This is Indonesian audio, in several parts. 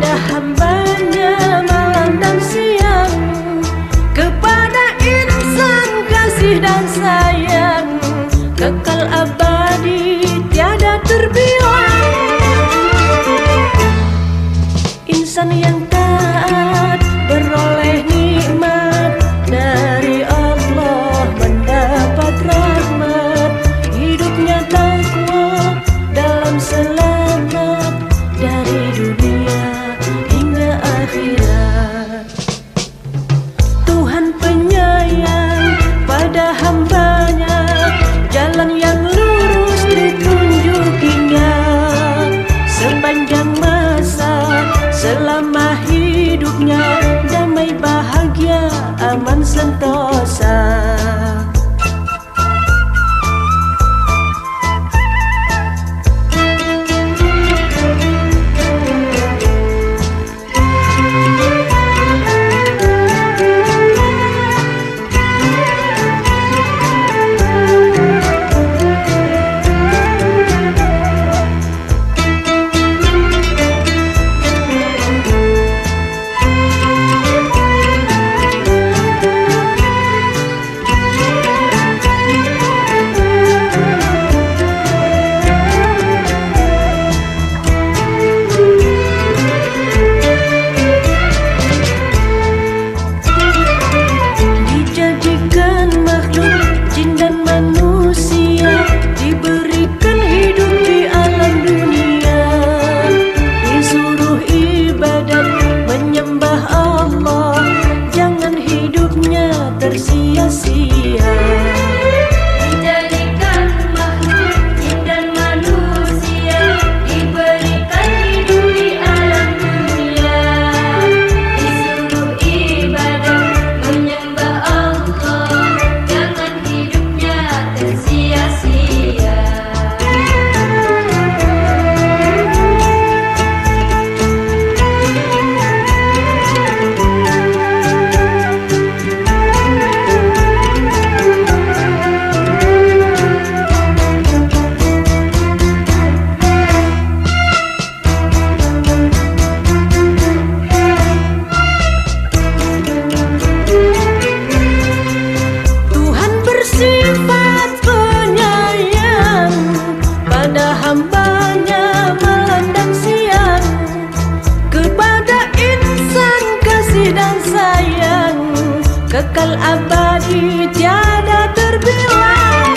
pada hambanya malam dan siang, kepada insan kasih dan sayang, kekal abadi tiada terbilang. Insan yang taat beroleh nikmat dari Allah, mendapat rahmat, hidupnya takwa dalam selamat dari dunia hingga akhirat. Tuhan penyayang pada hambanya, jalan yang lurus ditunjukinya, sepanjang masa selama hidupnya, damai bahagia aman sentosa. Sia-sia dijadikan makhluk jin dan manusia, diberikan hidup di alam dunia, disuruh ibadah menyembah Allah, jangan hidupnya tersia-sia. Sifat penyayang pada hambanya malam dan siang, kepada insan kasih dan sayang, kekal abadi tiada terbilang.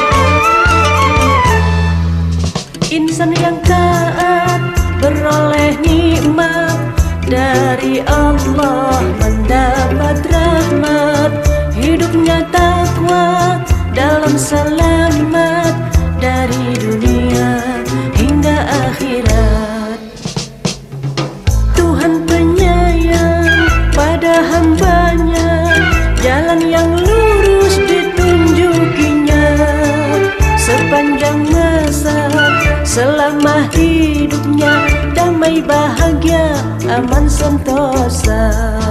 Insan yang taat beroleh nikmat dari Allah, mendapat rahmat, hidupnya takwa dalam selamat dari dunia hingga akhirat. Tuhan penyayang pada hambanya, jalan yang lurus ditunjukinya, sepanjang masa selama hidupnya, damai bahagia aman sentosa.